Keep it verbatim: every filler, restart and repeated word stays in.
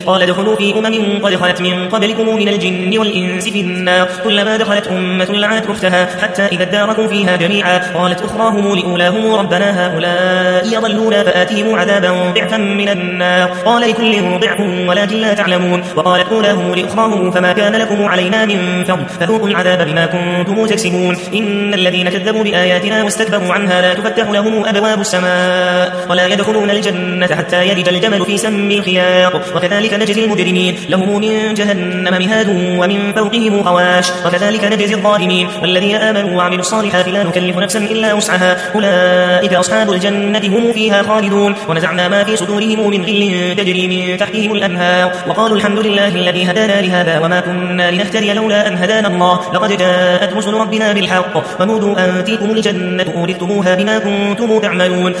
قال ادخلوا في أمم قد خلت من قبلكم من الجن والإنس في النار كلما دخلت أمة لعنت أختها حتى إذا اداركوا فيها جميعا قالت أخراهم لأولاهم ربنا هؤلاء يضلون فآتهم عذابا ضعفا من النار قال لكل ضعف ولكن لا تعلمون وقالت أولاهم لأخراهم فما كان لكم علينا من فضل فذوقوا العذاب بما كنتم تكسبون إن الذين كذبوا بآياتنا واستكبروا عنها لا تفتح لهم أبواب السماء ولا يدخلون الجنة حتى يلج الجمل في سم الخياط وكذلك نجزي المجرمين لهم من جهنم مهاد ومن فوقهم غواش وكذلك نجزي الظالمين والذين آمنوا وعملوا الصالحات لا نكلف نفسا إلا وسعها أولئك أصحاب الجنة هم فيها خالدون ونزعنا ما في صدورهم من غل تجري من تحتهم الأنهار وقالوا الحمد لله الذي هدانا لهذا وما كنا لنهتدي لولا أن هدانا الله لقد جاءت رسل ربنا بالحق ونودوا أن تلكم الجنة أورثتموها بما كنتم تعملون